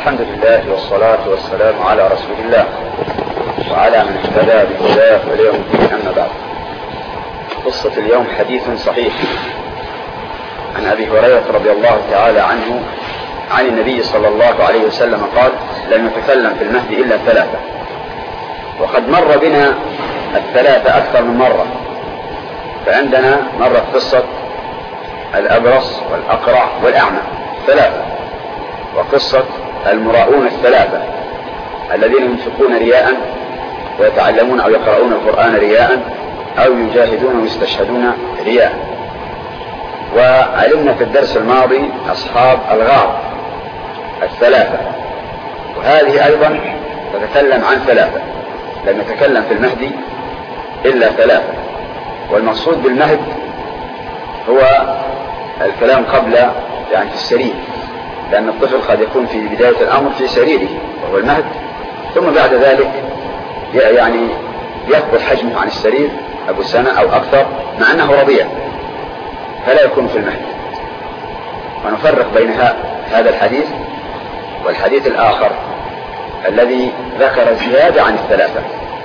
الحمد لله والصلاة والسلام على رسول الله وعلى من اهتدى بهداه واليوم الدين. أما بعد، قصة اليوم حديث صحيح عن أبي هريرة رضي الله تعالى عنه عن النبي صلى الله عليه وسلم قال: لم يتكلم في المهد إلا ثلاثة. وقد مر بنا الثلاثة أكثر من مرة، فعندنا مرة قصة الأبرص والأقرع والأعمى ثلاثة، وقصة المراؤون الثلاثة الذين ينفقون رياء ويتعلمون أو يقرؤون القرآن رياء أو يجاهدون ويستشهدون رياء. وعلمنا في الدرس الماضي أصحاب الغار الثلاثة، وهذه أيضا تتكلم عن ثلاثة. لم يتكلم في المهد إلا ثلاثة، والمقصود بالمهد هو الكلام قبل يعني في السرير، لأن الطفل قد يكون في بداية الأمر في سريره وهو المهد، ثم بعد ذلك يعني يكبر حجمه عن السرير أبو سنة أو أكثر مع أنه رضيع، فلا يكون في المهد. ونفرق بين هذا الحديث والحديث الآخر الذي ذكر زيادة عن الثلاثة.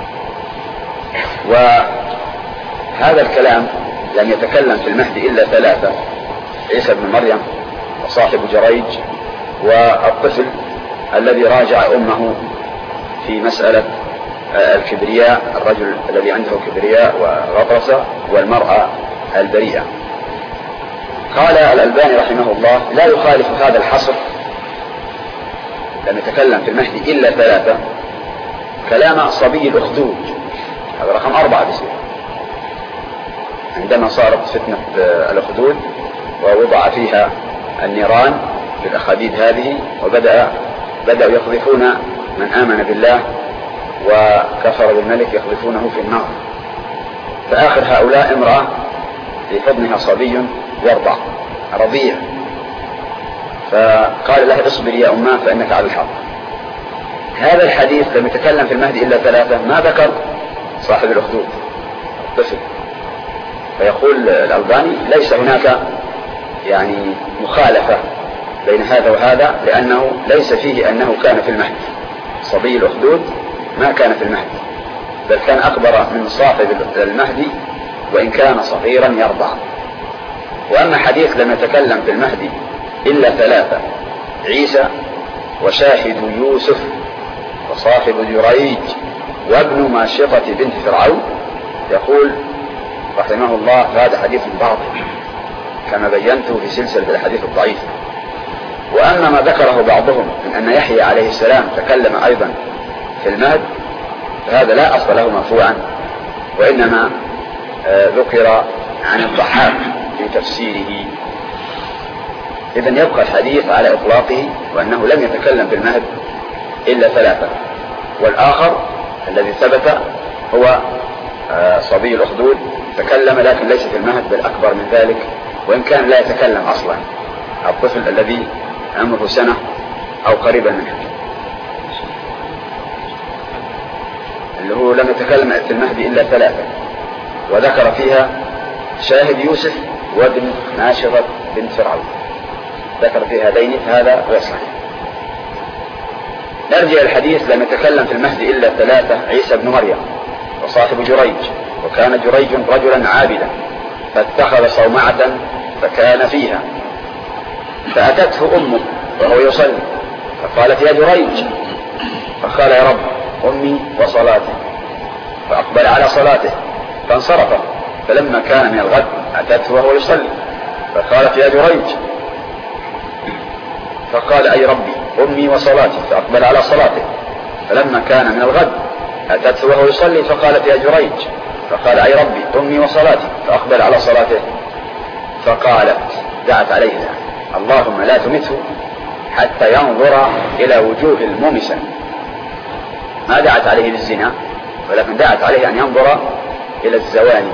وهذا الكلام لم يتكلم في المهد إلا ثلاثة: عيسى بن مريم، وصاحب جريج، والطفل الذي راجع أمه في مسألة الكبرياء، الرجل الذي عنده كبرياء وغطرسة، والمرأة البريئة. قال الألباني رحمه الله: لا يخالف هذا الحصر، لم يتكلم في المهد إلا ثلاثة، كلام صبي الأخدود، هذا رقم 4 بسيط، عندما صارت فتنة الأخدود ووضع فيها النيران في الأخاديد هذه، وبدأوا يقذفون من آمن بالله وكفر بالملك، يقذفونه في النار. فآخر هؤلاء امرأة في حضنها صبي يرضع رضيع، فقال لها: اصبري يا أماه فإنك على الحق. هذا الحديث لم يتكلم في المهد إلا ثلاثة، ما ذكر صاحب الأخدود الطفل. فيقول الألباني: ليس هناك يعني مخالفة بين هذا وهذا، لأنه ليس فيه أنه كان في المهد. صبي الأخدود ما كان في المهد، بل كان أكبر من صاحب المهد وإن كان صغيرا يرضع. وأما حديث لم يتكلم في المهد إلا ثلاثة: عيسى، وشاهد يوسف، وصاحب جريج، وابن ماشطة بنت فرعون، يقول رحمه الله: هذا حديث باطل كما بينته في سلسلة الحديث الضعيف. وأما ما ذكره بعضهم من أن يحيى عليه السلام تكلم أيضا في المهد، فهذا لا أصل له مرفوعا، وإنما ذكر عن الضحاك في تفسيره. إذن يبقى الحديث على إطلاقه، وأنه لم يتكلم في المهد إلا ثلاثة. والآخر الذي ثبت هو صبي الأخدود، تكلم لكن ليس في المهد بل أكبر من ذلك، وإن كان لا يتكلم أصلا، الطفل الذي عمره سنة أو قريبا منه، اللي هو لم يتكلم في المهد إلا ثلاثة، وذكر فيها شاهد يوسف وابن ماشطة بنت فرعون، ذكر في هذين، هذا غير صحيح. نرجع الحديث: لم يتكلم في المهد إلا ثلاثة: عيسى بن مريم، وصاحب جريج، وكان جريج رجلا عابدا، فاتخذ صومعة فكان فيها، فأتته أمه وهو يصلي، فقالت: يا جريج، فقال: يا رب، أمي وصلاتي، فأقبل على صلاته فانصرف. فلما كان من الغد أتته وهو يصلي، فقالت: يا جريج، فقال: أي ربي، أمي وصلاتي، فأقبل على صلاته. فلما كان من الغد أتته وهو يصلي، فقالت: يا جريج، فقال: أي ربي، أمي وصلاتي، فأقبل على صلاته. فقالت، دعت عليه: اللهم لا تمته حتى ينظر إلى وجوه المومسة. ما دعت عليه بالزنا، ولكن دعت عليه أن ينظر إلى الزواني.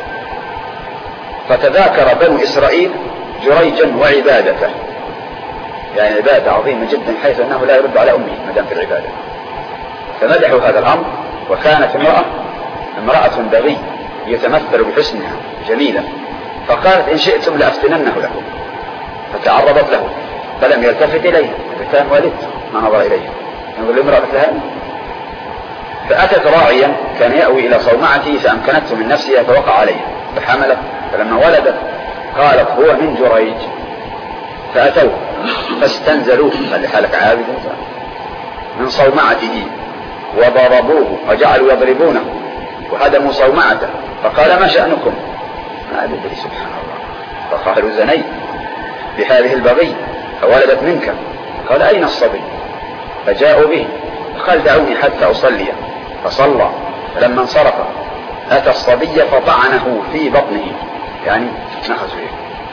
فتذاكر بنو إسرائيل جريجا وعبادته، يعني عبادة عظيمة جدا، حيث أنه لا يرد على أمه مدام في العبادة. فمدحوا هذا الأمر، وكانت امرأة بغي يتمثل بحسنها جميلة، فقالت: إن شئتم لأفتننه لكم. فتعرضت له، فلم يلتفت إليه، كان والد ما نظر إليه، ينظر لامرأة مثل هذا. فأتت راعيا كان يأوي إلى صومعته فأمكنته من نفسها فوقع عليه فحملت، فلما ولدت قالت هو من جريج، فأتوه فاستنزلوه، خلي حالك عابد من صومعته وضربوه وجعلوا يضربونه وهدموا صومعته، فقال ما شأنكم؟ ما أدري سبحان الله. فقالوا زنيت بهذه البغي فولدت منك. قال أين الصبي؟ فجاءوا به، قال دعوني حتى أصلي، فصلى. فلما انصرف أتى الصبي فطعنه في بطنه، يعني نخس فيه،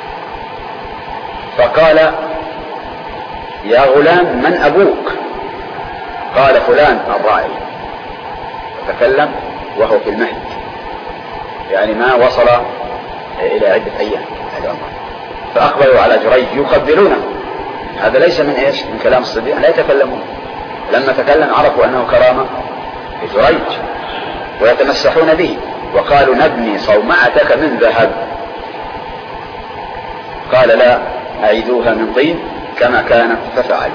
فقال يا غلام من أبوك؟ قال فلان الراعي. فتكلم وهو في المهد، يعني ما وصل إلى عدة أيام. فأقبلوا على جريج يقبلونه. هذا ليس من إيش؟ من كلام الصبيان، لا يتكلمون. لما تكلم عرفوا أنه كرامة لجريج ويتمسحون به، وقالوا نبني صومعتك من ذهب. قال لا، أعيدوها من طين كما كانت، ففعل.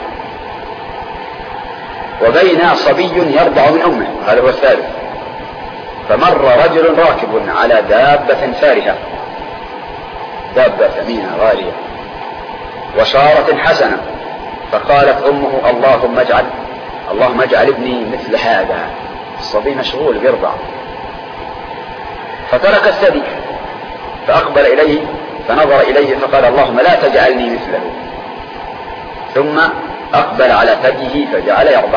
وبين صبي يرضع من أمه، هذا هو الثالث، فمر رجل راكب على دابة فارهة، دابة ثمينة غالية وشارة حسنة، فقالت أمه اللهم اجعل ابني مثل هذا. الصبي مشغول بيرضع، فترك الثدي فأقبل إليه فنظر إليه فقال اللهم لا تجعلني مثله، ثم أقبل على ثديه فجعل يرضع.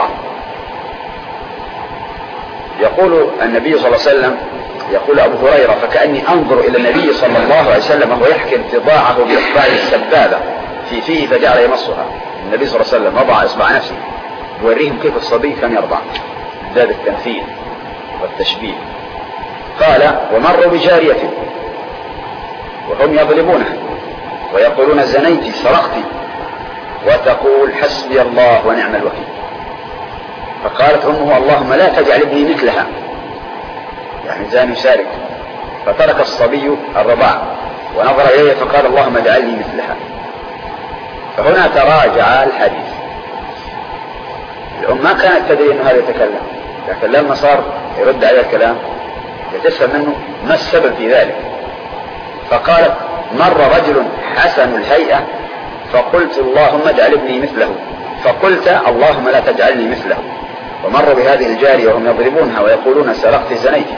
يقول النبي صلى الله عليه وسلم، يقول أبو هريرة فكأني أنظر إلى النبي صلى الله عليه وسلم وهو يحكي انتضاعه بإصبعه السبابة في فيه فجعل يمصها. النبي صلى الله عليه وسلم وضع إصبع نفسه يوريهم كيف الصبي كان يرضع، باب التمثيل والتشبيه. قال ومروا بجارية وهم يظلمونها ويقولون زنيت سرقت، وتقول حسبي الله ونعم الوكيل. فقالت أمه اللهم لا تجعل ابني مثلها، يعني زاني سارق. فترك الصبي الرضاع ونظر إليه فقال اللهم اجعلني مثلها. فهنا تراجع الحديث. الأم ما كانت تدري أن هذا يتكلم، لكن لما صار يرد على الكلام تفهم منه ما السبب في ذلك. فقالت مر رجل حسن الهيئة فقلت اللهم اجعل ابني مثله، فقلت اللهم لا تجعلني مثله. ومر بهذه الجارية وهم يضربونها ويقولون سرقت زنيت،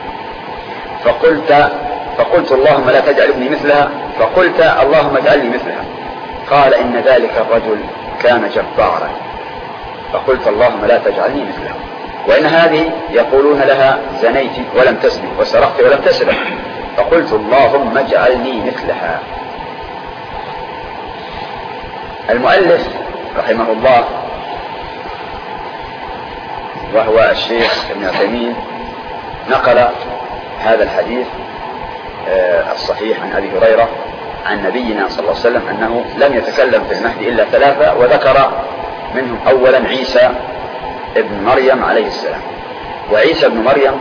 فقلت اللهم لا تجعل ابني مثلها، فقلت اللهم اجعلني مثلها. قال إن ذلك الرجل كان جبارا، فقلت اللهم لا تجعلني مثله. وإن هذه يقولون لها زنيت ولم تزني وسرقت ولم تسرق، فقلت اللهم اجعلني مثلها. المؤلف رحمه الله وهو الشيخ ابن عثيمين نقل هذا الحديث الصحيح عن أبي هريرة عن نبينا صلى الله عليه وسلم أنه لم يتكلم في المهد إلا ثلاثة، وذكر منهم أولا عيسى ابن مريم عليه السلام. وعيسى ابن مريم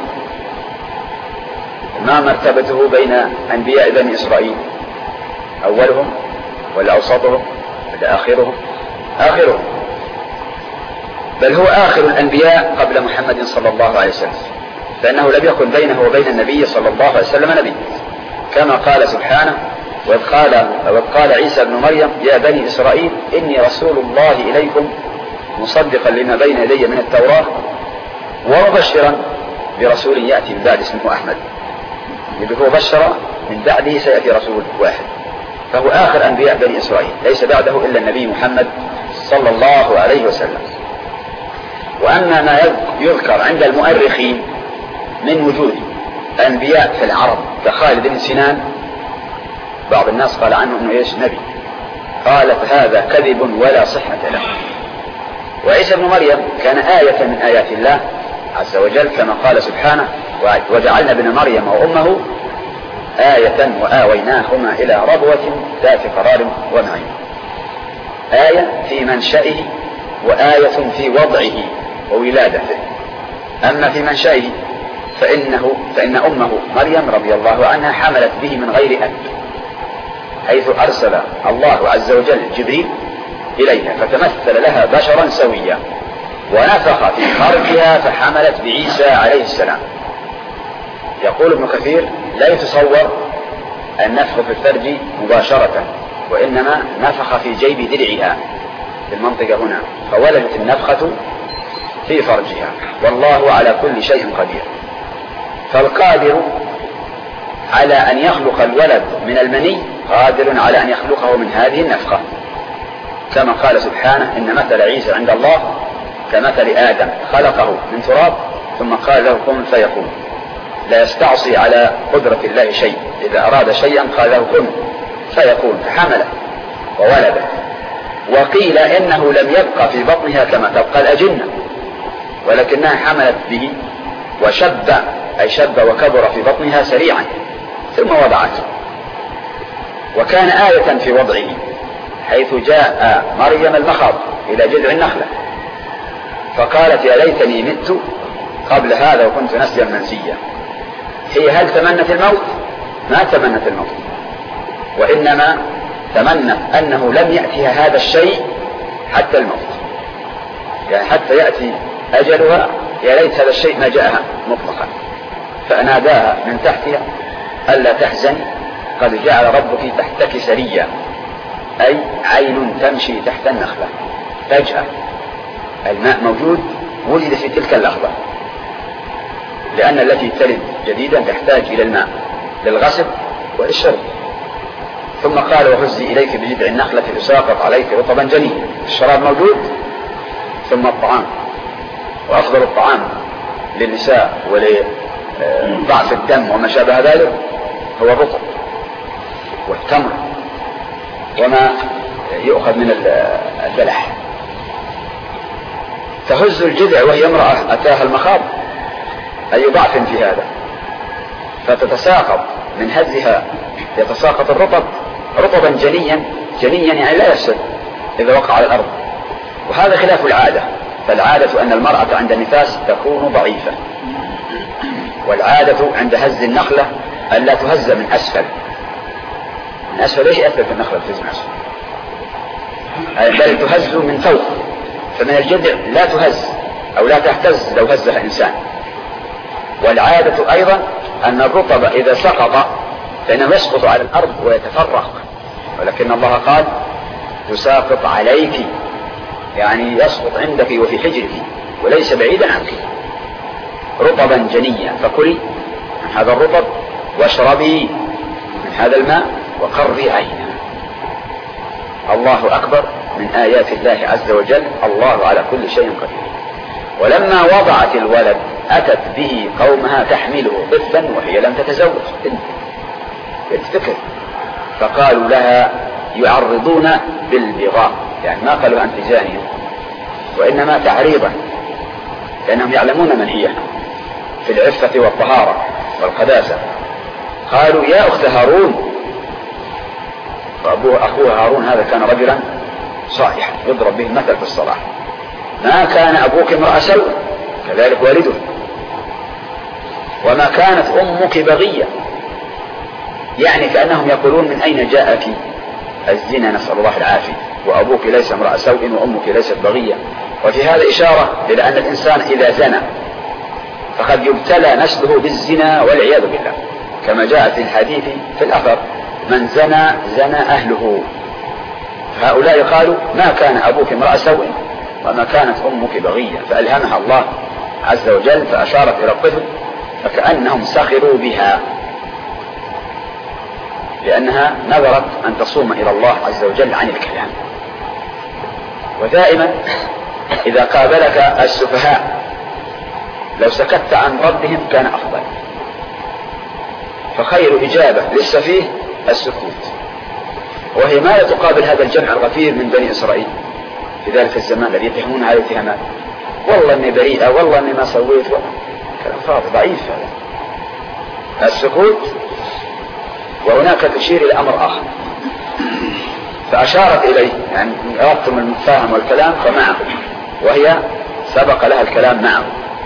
ما مرتبته بين أنبياء بني إسرائيل؟ أولهم ولا أوسطهم ولا آخرهم؟ آخرهم، بل هو آخر الأنبياء قبل محمد صلى الله عليه وسلم، فإنه لم يكن بينه وبين النبي صلى الله عليه وسلم نبي، كما قال سبحانه وإذ قال عيسى ابن مريم يا بني إسرائيل إني رسول الله إليكم مصدقا لما بين يدي من التوراة ومبشرا برسول يأتي من بعد اسمه أحمد. يقول بشر من بعده سيأتي رسول واحد، فهو آخر أنبياء بني إسرائيل، ليس بعده إلا النبي محمد صلى الله عليه وسلم. وأما ما يذكر عند المؤرخين من وجود أنبياء في العرب كخالد بن سنان، بعض الناس قال عنه أنه إيش نبي، قالت هذا كذب ولا صحة له. وعيسى بن مريم كان آية من آيات الله عز وجل، كما قال سبحانه وجعلنا ابن مريم وأمه آية وآويناهما إلى ربوة ذات قرار ونعيم. آية في منشئه وآية في وضعه وولادته. أما في منشئه فإن أمه مريم رضي الله عنها حملت به من غير أب، حيث أرسل الله عز وجل جبريل إليها فتمثل لها بشرا سويا ونفخ في فرجها فحملت بعيسى عليه السلام. يقول ابن كثير لا يتصور النفخ في الفرج مباشرة، وإنما نفخ في جيب درعها في المنطقة هنا فولدت النفخة في فرجها، والله على كل شيء قدير. فالقادر على أن يخلق الولد من المني قادر على أن يخلقه من هذه النفخة، كما قال سبحانه إن مثل عيسى عند الله كمثل آدم خلقه من تراب ثم قال له كن فيكون. لا يستعصي على قدرة الله شيء، إذا أراد شيئا قال له كن فيكون فحمله وولده. وقيل إنه لم يبقى في بطنها كما تبقى الأجنة، ولكنها حملت به وشب أي شب وكبر في بطنها سريعا ثم وضعته. وكان آية في وضعه حيث جاء مريم المخاض إلى جذع النخلة فقالت يا ليتني مت قبل هذا وكنت نسيا منسيا. هي هل تمنت الموت؟ ما تمنت الموت، وإنما تمنت أنه لم يأتها هذا الشيء حتى الموت، يعني حتى يأتي أجلها يا ليت هذا الشيء ما جاءها مطلقا. فناداها من تحتها ألا تحزني قد جعل ربك تحتك سريا، أي عين تمشي تحت النخلة. فجأة الماء موجود ولد في تلك اللحظة، لأن التي تلد جديدا تحتاج إلى الماء للغسل وللشرب. ثم قال وهزي إليك بجذع النخلة تساقط عليك رطبا جنيا. الشراب موجود ثم الطعام، وأفضل الطعام للنساء ولضعف الدم وما شابه ذلك هو الرطب والتمر وما يؤخذ من البلح. تهز الجذع وهي امرأة أتاها المخاض، أي ضعف في هذا، فتتساقط من هزها يتساقط الرطب رطبا جنيا. جنيا يعني لا يفسد إذا وقع على الأرض، وهذا خلاف العادة. فالعادة أن المرأة عند النفاس تكون ضعيفة، والعادة عند هز النخلة أن لا تهز من أسفل. من أسفل إيش أثبت النخلة تهز من أسفل؟ بل تهز من فوق، فمن الجذع لا تهز أو لا تهتز لو هزها إنسان. والعادة أيضا أن الرطب إذا سقط فإنه يسقط على الأرض ويتفرق، ولكن الله قال تساقط عليك، يعني يسقط عندك وفي حجرك وليس بعيدا عنك رطبا جنيا. فكلي من هذا الرطب واشربي من هذا الماء وقري عينا. الله أكبر من آيات الله عز وجل، الله على كل شيء قدير. ولما وضعت الولد أتت به قومها تحمله طفلا وهي لم تتزوج، بنت، فقالوا لها يعرضون بالبغاء، يعني ما قالوا أنت زانية، وإنما تعريضا، لأنهم يعلمون من هي في العفة والطهارة والقداسة. قالوا يا أخت هارون، أخوها هارون هذا كان رجلا صالحا يضرب به المثل في الصلاح، ما كان أبوك امرأ سوء كذلك والده، وما كانت أمك بغية، يعني كأنهم يقولون من أين جاءك الزنا، نسأل الله العافية، وأبوك ليس امرأ سوء وأمك ليست بغية. وفي هذا إشارة إلى أن الإنسان إذا زنى فقد يبتلى نسله بالزنا والعياذ بالله، كما جاء في الحديث في الأثر من زنى زنى أهله. فهؤلاء قالوا ما كان أبوك امرأ سوء وما كانت أمك بغية، فألهمها الله عز وجل فأشارت إلى الطفل، فكأنهم سخروا بها لأنها نذرت أن تصوم إلى الله عز وجل عن الكلام. ودائما إذا قابلك السفهاء لو سكت عن ربهم كان أفضل، فخير إجابة للسفيه السكوت، وهي ما لا تقابل هذا الجمع الغفير من بني إسرائيل في ذلك الزمان الذي يتهمون عليه اتهامات، والله إني بريئة، والله إني ما سويت، كلام فاضي ضعيف هذا السكوت. وهناك تشير إلى أمر آخر فأشارت إليه، يعني أردتم المتفاهم والكلام فمعه، وهي سبق لها الكلام معه،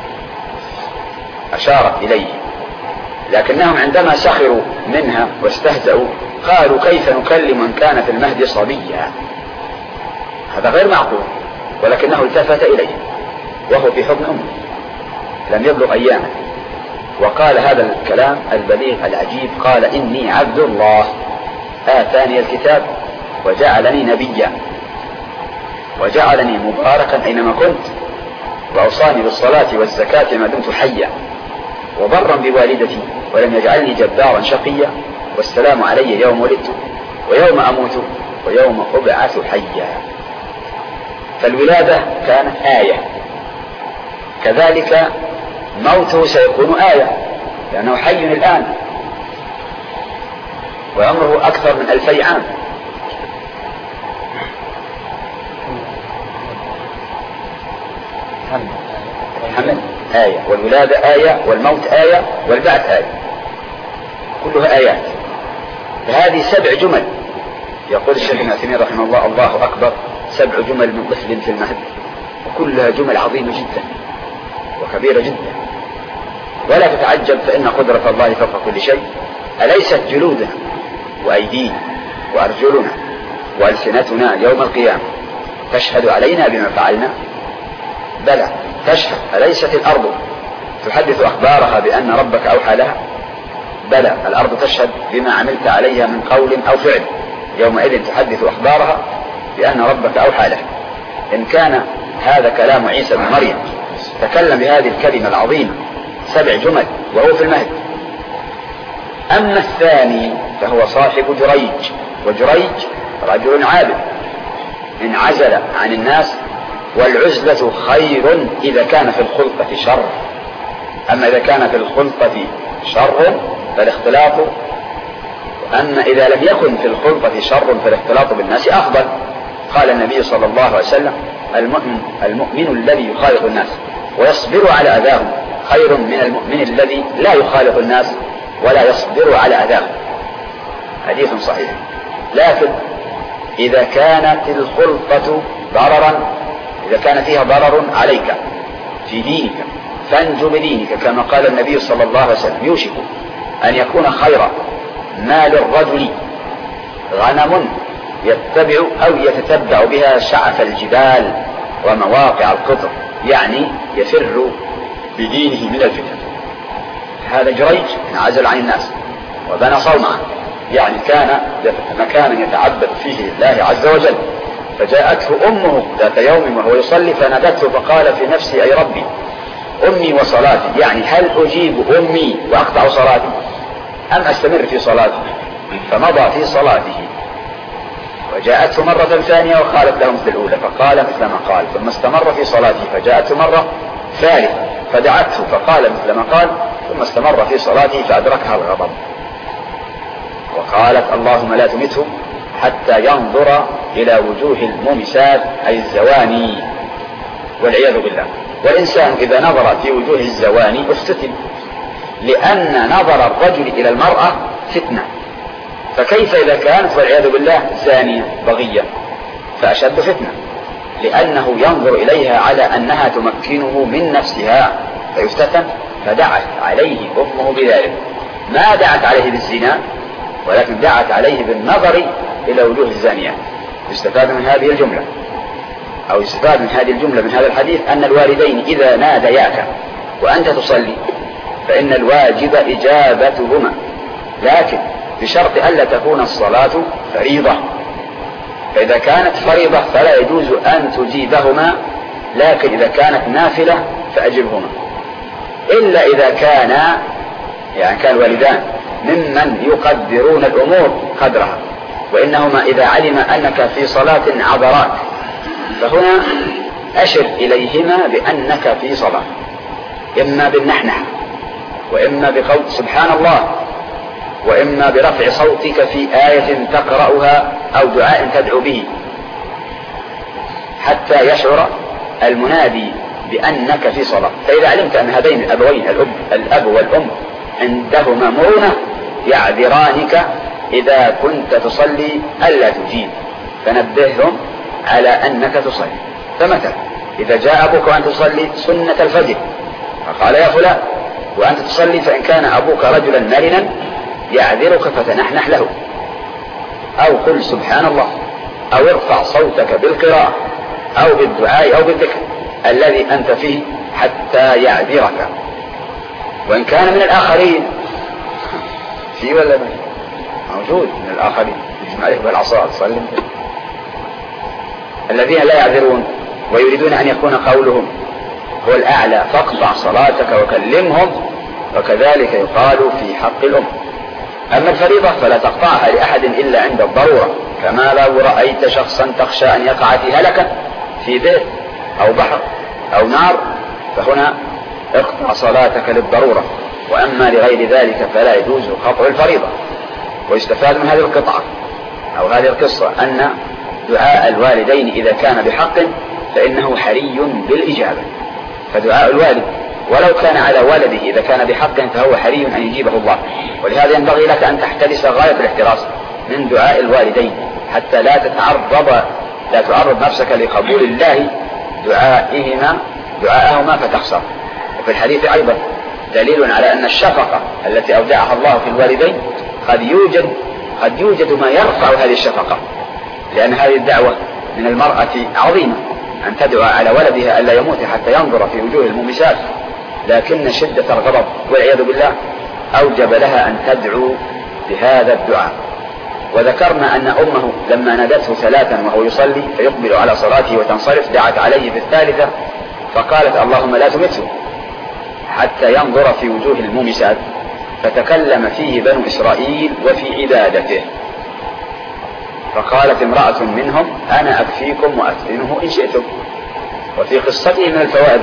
أشارت إليه. لكنهم عندما سخروا منها واستهزأوا قالوا كيف نكلم من كان في المهد صبيا. هذا غير معقول، ولكنه التفت إليه وهو في حضن أمه لم يبلغ أيامه، وقال هذا الكلام البليغ العجيب، قال: إني عبد الله آتاني الكتاب وجعلني نبيا وجعلني مباركا أينما كنت وأوصاني بالصلاة والزكاة ما دمت حيا وبرا بوالدتي ولم يجعلني جبارا شقيا والسلام علي يوم ولدت ويوم أموت ويوم أبعث حيا. فالولادة كانت آية، كذلك موته سيكون آية لأنه حي الآن وعمره أكثر من 2000 عام. الحمل آية والولادة آية والموت آية والبعث آية، كلها آيات. فهذه 7 جمل. يقول الشيخ ابن عثيمين رحمه الله: الله أكبر، 7 جمل من طفل في المهد، وكلها جمل عظيمة جدا وكبيرة جدا. ولا تتعجب فإن قدرة الله فوق كل شيء. أليست جلودنا وأيدينا وأرجلنا وألسنتنا يوم القيامة تشهد علينا بما فعلنا؟ بلى تشهد. أليست الأرض تحدث أخبارها بأن ربك أوحى لها؟ بلى الأرض تشهد بما عملت عليها من قول أو فعل، يومئذ تحدث أخبارها بأن ربك أوحى لها. إن كان هذا كلام عيسى بن مريم تكلم بهذه الكلمة العظيمة 7 جمل وهو في المهد. أما الثاني فهو صاحب جريج، وجريج رجل عابد انعزل عن الناس، والعزلة خير إذا كان في الخلطة شر. أما إذا كان في الخلطة شر فالاختلاط، أما إذا لم يكن في الخلطة شر فالاختلاط بالناس أفضل. قال النبي صلى الله عليه وسلم: المؤمن الذي يخالط الناس ويصبر على أذاهم خير من المؤمن الذي لا يخالط الناس ولا يصبر على أذاهم. حديث صحيح. لكن إذا كانت الخلطة ضررا، إذا كان فيها ضرر عليك في دينك فانجو بدينك، كما قال النبي صلى الله عليه وسلم: يوشك أن يكون خير ما للرجل غنم يتبع أو يتتبع بها شعف الجبال ومواقع القطر، يعني يفر بدينه من الفتن. هذا جريج انعزل عن الناس وبنى صومعا، يعني كان مكانا يتعبد فيه لله عز وجل. فجاءته أمه ذات يوم وهو يصلي فنادته فقال في نفسه: أي ربي أمي وصلاتي، يعني هل أجيب أمي وأقطع صلاتي أم أستمر في صلاتي؟ فمضى في صلاته. وجاءته مرة ثانية وقالت له مثل الأولى فقال مثل ما قال، ثم استمر في صلاته. فجاءته مرة ثالثة فدعته فقال مثل ما قال، ثم استمر في صلاته فأدركها الغضب وقالت: اللهم لا تمته حتى ينظر إلى وجوه المومسات أي الزواني والعياذ بالله. والإنسان إذا نظر في وجوه الزواني افتتن، لأن نظر الرجل إلى المرأة فتنة، فكيف إذا كانت والعياذ بالله زانية بغية فأشد فتنة، لأنه ينظر إليها على أنها تمكنه من نفسها فيفتتن. فدعت عليه أمه بذلك، ما دعت عليه بالزنا ولكن دعت عليه بالنظر إلى وجوه الزانيات. يستفاد من هذه الجملة أو يستفاد من هذه الجملة من هذا الحديث أن الوالدين إذا نادياك وأنت تصلي فإن الواجب إجابتهما، لكن بشرط ألا تكون الصلاة فريضة. فإذا كانت فريضة فلا يجوز أن تجيبهما، لكن إذا كانت نافلة فأجبهما، إلا إذا كان الوالدان ممن يقدرون الأمور قدرها، وإنهما إذا علم أنك في صلاة عذراك فهنا أشر إليهما بأنك في صلاة، إما بالنحنح وإما بقول سبحان الله، وإما برفع صوتك في آية تقرأها أو دعاء تدعو به، حتى يشعر المنادي بأنك في صلاة. فإذا علمت أن هذين الأبوين الأب والأم عندهما مرونة يعذرانك إذا كنت تصلي ألا تجيب، فنبههم على أنك تصلي. فمثلا إذا جاء أبوك وأنت تصلي سنة الفجر فقال: يا فلان وأنت تصلي، فإن كان أبوك رجلا مرنا يعذرك فتنحنح له، أو قل سبحان الله، أو ارفع صوتك بالقراءة، أو بالدعاء أو بالذكر الذي أنت فيه حتى يعذرك، وإن كان من الآخرين في ولا موجود من الآخرين يجمع عليك بالعصا تصلم الذين لا يعذرون ويريدون أن يكون قولهم هو الأعلى فاقطع صلاتك وكلمهم، وكذلك يقال في حق الأم. أما الفريضة فلا تقطعها لأحد إلا عند الضرورة، كما لو رأيت شخصا تخشى أن يقع في هلكة في بئر أو بحر أو نار فهنا اقطع صلاتك للضرورة. وأما لغير ذلك فلا يجوز قطع الفريضة. ويستفاد من هذه القطعة أو هذه القصة أن دعاء الوالدين إذا كان بحق فإنه حري بالإجابة، فدعاء الوالد ولو كان على ولده إذا كان بحق فهو حري أن يجيبه الله. ولهذا ينبغي لك أن تحترس غاية الاحتراس من دعاء الوالدين حتى لا تعرض نفسك لقبول الله دعاءهما فتخسر. وفي الحديث أيضا دليل على أن الشفقة التي أودعها الله في الوالدين قد يوجد ما يرفع هذه الشفقة، لأن هذه الدعوة من المرأة عظيمة أن تدعو على ولدها ألا يموت حتى ينظر في وجوه المومسات، لكن شدة الغضب والعياذ بالله أوجب لها أن تدعو بهذا الدعاء. وذكرنا أن أمه لما نادته ثلاثا وهو يصلي فيقبل على صلاته وتنصرف دعت عليه في الثالثة فقالت اللهم لا تمته حتى ينظر في وجوه المومسات، فتكلم فيه بنو إسرائيل وفي عبادته. فقالت امرأة منهم أنا أكفيكم وأفتنه إن شئتم. وفي قصته من الفوائد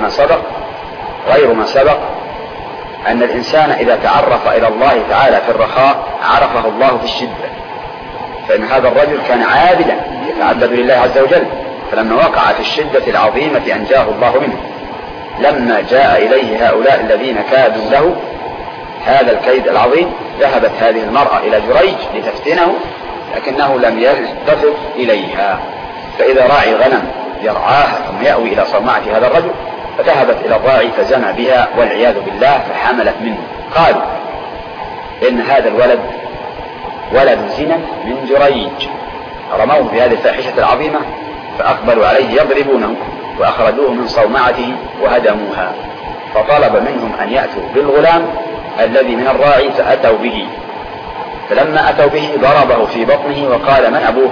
غير ما سبق أن الإنسان إذا تعرف إلى الله تعالى في الرخاء عرفه الله في الشدة، فإن هذا الرجل كان عابدا يتعبد لله عز وجل، فلما وقع في الشدة العظيمة أنجاه الله منه. لما جاء إليه هؤلاء الذين كادوا له هذا الكيد العظيم ذهبت هذه المرأة إلى جريج لتفتنه لكنه لم يلتفت إليها، فإذا راعي غنم يرعاها ثم يأوي إلى صومعة هذا الرجل فذهبت إلى الراعي فزنى بها والعياذ بالله فحملت منه. قالوا إن هذا الولد ولد زنا من جريج، رموه بهذه الفاحشة العظيمة فأقبلوا عليه يضربونه وأخرجوه من صومعته وهدموها. فطلب منهم أن يأتوا بالغلام الذي من الراعي فأتوا به، فلما أتوا به ضربه في بطنه وقال من أبوك؟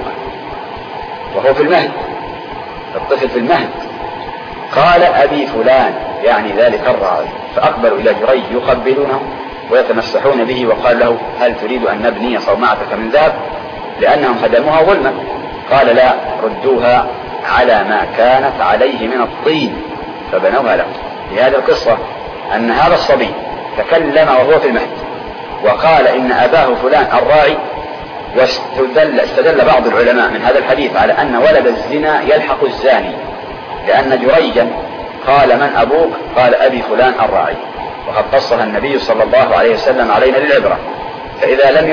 وهو في المهد، الطفل في المهد. قال أبي فلان يعني ذلك الراعي. فأقبلوا إلى جريج يقبلونه ويتمسحون به وقال له هل تريد أن نبني صومعتك من ذهب لأنهم هدموها ظلما؟ قال لا، ردوها على ما كانت عليه من الطين فبنوها له. في هذه القصة أن هذا الصبي تكلم وهو في المهد وقال إن أباه فلان الراعي، واستدل بعض العلماء من هذا الحديث على أن ولد الزنا يلحق الزاني، لأن جريجا قال من أبوك؟ قال أبي فلان الراعي، وقد قصها النبي صلى الله عليه وسلم علينا للعبرة. فإذا لم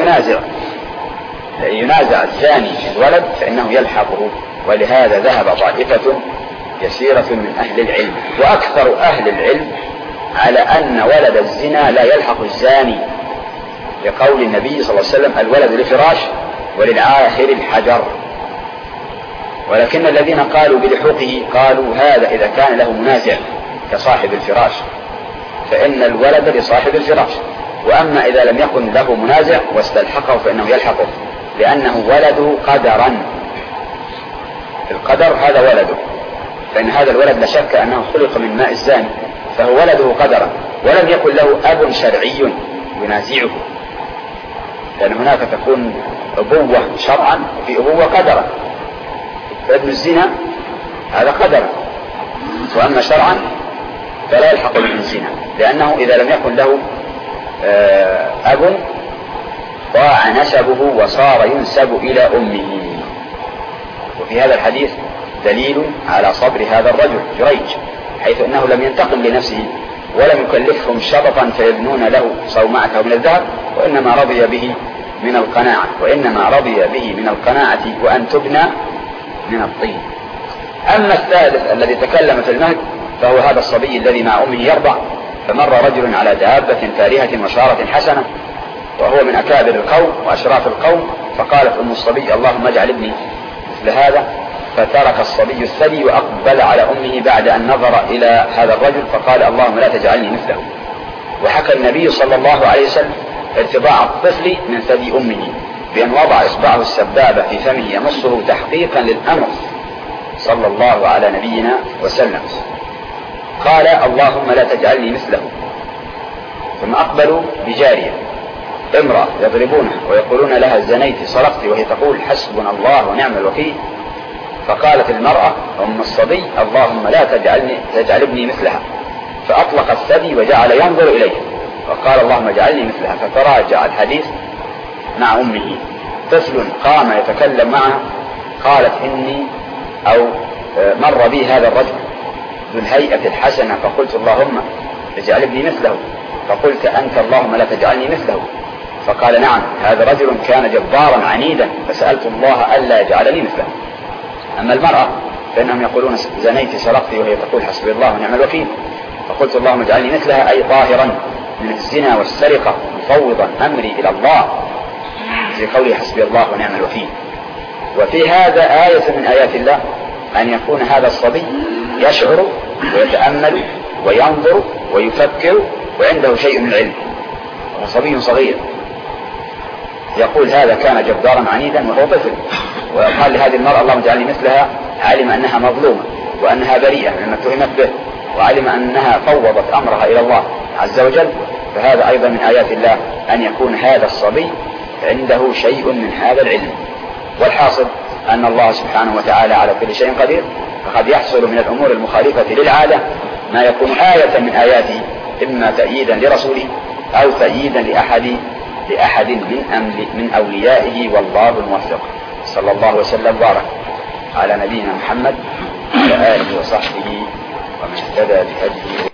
ينازع الزاني الولد فإنه يلحقه. ولهذا ذهب طائفة يسيرة من أهل العلم وأكثر أهل العلم على أن ولد الزنا لا يلحق الزاني، لقول النبي صلى الله عليه وسلم الولد لفراش وللعاهر الحجر. ولكن الذين قالوا بلحوقه قالوا هذا إذا كان له منازع كصاحب الفراش فإن الولد لصاحب الفراش، وأما إذا لم يكن له منازع واستلحقه فإنه يلحقه، لأنه ولده قدرا، القدر هذا ولده، فإن هذا الولد لا شك أنه خلق من ماء الزاني فهو ولده قدرا، ولم يكن له أب شرعي ينازعه، لأن هناك تكون أبوة شرعا وفي أبوة قدرا، فابن الزنا هذا قدرا، وأما شرعا فلا يلحق به الزنا، لأنه إذا لم يكن له أب ضاع نسبه وصار ينسب إلى أمه. وفي هذا الحديث دليل على صبر هذا الرجل جريج، حيث أنه لم ينتقم لنفسه ولم يكلفهم شبطا فيبنون له صومعته من الذهب، وإنما رضي به من القناعة وأن تبنى من الطين. أما الثالث الذي تكلم في المهد فهو هذا الصبي الذي مع أمه يرضع، فمر رجل على دابة فارهة وشارة حسنة وهو من أكابر القوم وأشراف القوم، فقالت أم الصبي اللهم اجعل ابني مثل هذا، فترك الصبي الثدي وأقبل على أمه بعد أن نظر إلى هذا الرجل فقال اللهم لا تجعلني مثله. وحكى النبي صلى الله عليه وسلم ارتضاع الطفل من ثدي أمه بأن وضع إصبعه السبابة في فمه يمصه تحقيقا للأمر صلى الله على نبينا وسلم. قال اللهم لا تجعلني مثله. ثم أقبلوا بجارية امرأة يضربونها ويقولون لها زنيت سرقت، وهي تقول حسبنا الله ونعم الوكيل. فقالت المرأة أم الصبي اللهم لا تجعل ابني مثلها، فأطلق الثدي وجعل ينظر إليه وقال اللهم اجعلني مثلها. فتراجع الحديث مع أمه. طفل قام يتكلم معها قالت إني أو مر بي هذا الرجل ذو الهيئة الحسنة فقلت اللهم اجعل ابني مثله، فقلت أنت اللهم لا تجعلني مثله. فقال نعم هذا رجل كان جبارا عنيدا فسألت الله ألا يجعلني مثله. أما المرأة فإنهم يقولون زنيت سرقت، وهي تقول حسبي الله ونعم الوكيل. فقلت اللهم اجعلني مثلها أي طاهرا من الزنا والسرقة مفوضا أمري إلى الله، في قوله حسبي الله ونعم الوكيل. وفي هذا آية من آيات الله أن يكون هذا الصبي يشعر ويتأمل وينظر ويفكر وعنده شيء من العلم، وهو صبي صغير. يقول هذا كان جبارا عنيدا وهو طفل، وقال لهذه المرأة اللهم اجعلني مثلها، علم أنها مظلومة وأنها بريئة مما اتهمت به، وعلم أنها فوضت أمرها إلى الله عز وجل. فهذا أيضا من آيات الله أن يكون هذا الصبي عنده شيء من هذا العلم. والحاصل أن الله سبحانه وتعالى على كل شيء قدير، فقد يحصل من الأمور المخالفة للعادة ما يكون آية من آياته، إما تأييدا لرسوله أو تأييدا لأحد من أوليائه، والله الموفق. صلى الله وسلم وبارك على نبينا محمد وعلى آله وصحبه ومن اهتدى بهديه